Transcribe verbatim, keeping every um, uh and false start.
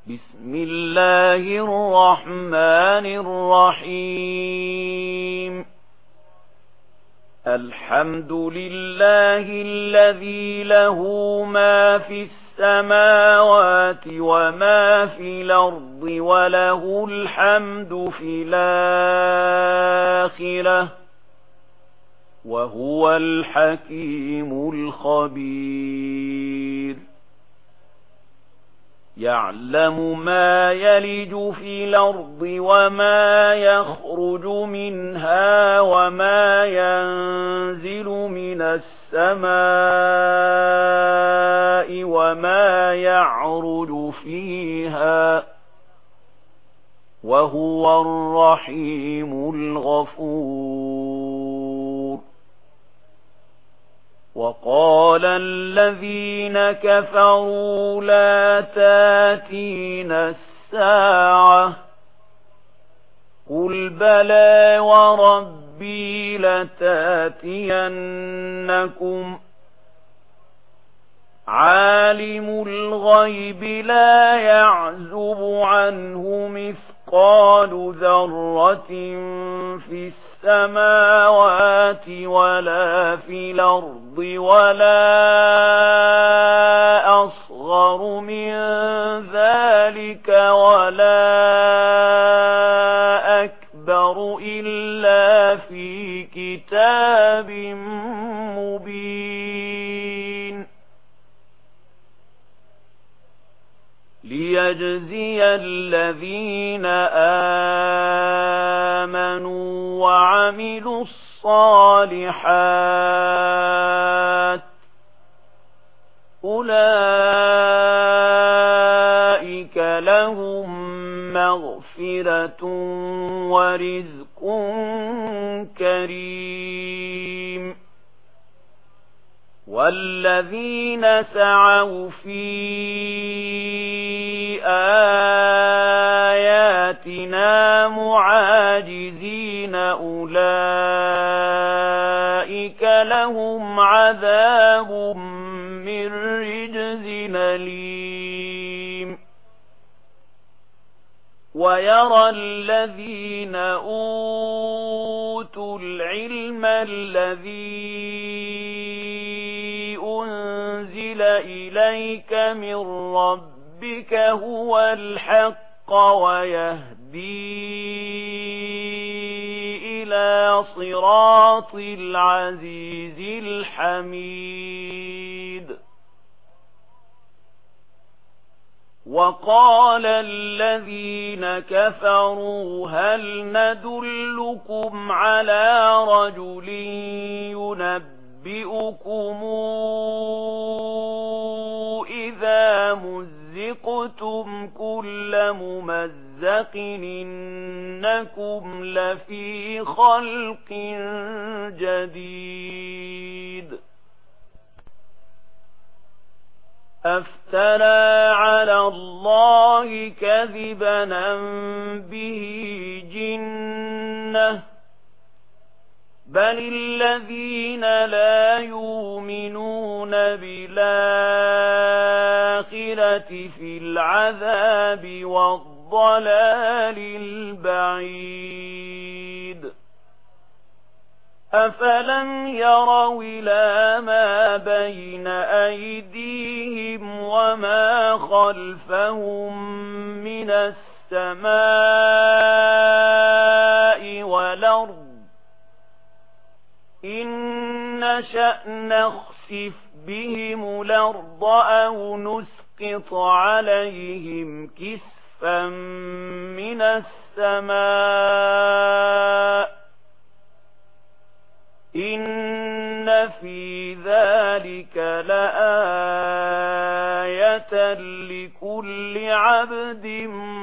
بسم الله الرحمن الرحيم. الحمد لله الذي له ما في السماوات وما في الأرض وله الحمد في الآخرة وهو الحكيم الخبير. يعلم ما يلج في الأرض وما يخرج منها وما ينزل من السماء وما يعرج فيها وهو الرحيم الغفور. وقال الذين كفروا لا تاتينا الساعة قل بلى وربي لتاتينكم عالم الغيب لا يعزب عنه مثقال ذرة في السماوات ولا في الأرض ولا أصغر من ذلك ولا أكبر إلا في كتاب مبين. ليجزي الذين آمنوا وعملوا الصالحات أولئك لهم مغفرة ورزق كريم. والذين سعوا في آياتنا معاجزين أولئك لهم عذاب من رجز أليم. ويرى الذين أوتوا العلم الذي أنزل إليك من ربك هو الحق ويهدي إلى صراط العزيز الحميد. وقال الذين كفروا هل ندلكم على رجل ينبئكم إذا مزقتم كل ممزق إنكم لفي خلق جديد. أفترى على الله كذبا أم به جنة بل الذين لا يؤمنون بالآخرة في العذاب والضلال البعيد. أفلم يروا إلى ما بين أيديهم وما خلفهم من السماء والأرض إن نشأ نخسف بهم الأرض أو نسقط عليهم كسفا من السماء إن في ذلك لآية لكل عبد